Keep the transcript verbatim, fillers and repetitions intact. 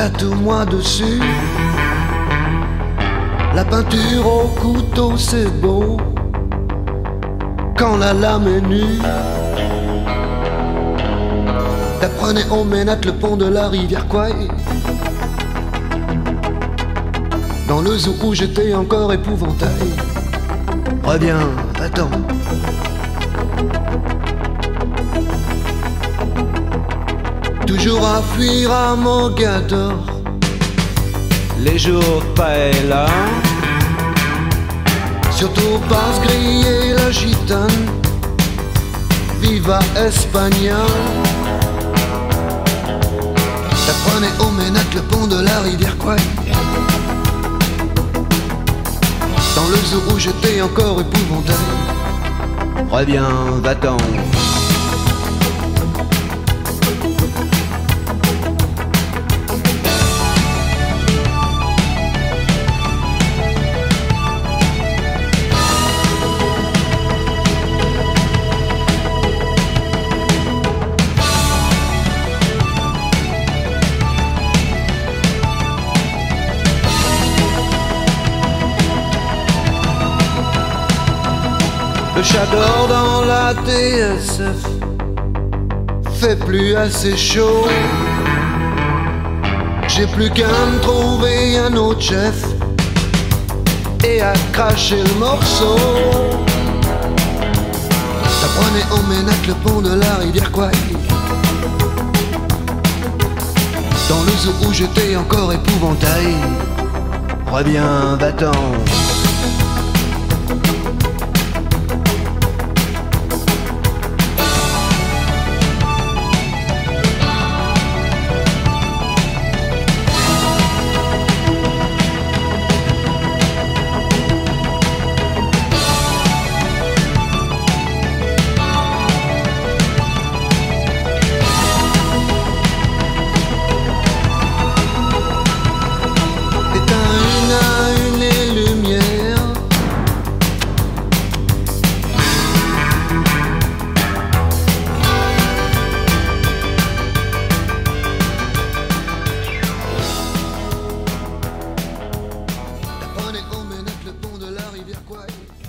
tatoue-moi dessus. La peinture au couteau c'est beau quand la lame est nue. T'apprenais au Ménate le pont de la rivière Kwai. Dans le zoo où j'étais encore épouvantail. Reviens, attends. Toujours à fuir à Mogador, les jours pas là. Surtout pas se griller la gitane. Viva España. T'apprenais au Ménate le pont de la rivière Kwai. Dans le zoo où j'étais encore épouvantail. Reviens, va-t'en. Le chat dort dans la T S F, fait plus assez chaud. J'ai plus qu'à me trouver un autre chef et à cracher le morceau. T'apprenais au Ménate le pont de la rivière Kwai. Dans le zoo où j'étais encore épouvantail. Reviens, va-t'en. T'apprenais au Ménate le pont de la rivière Kwai.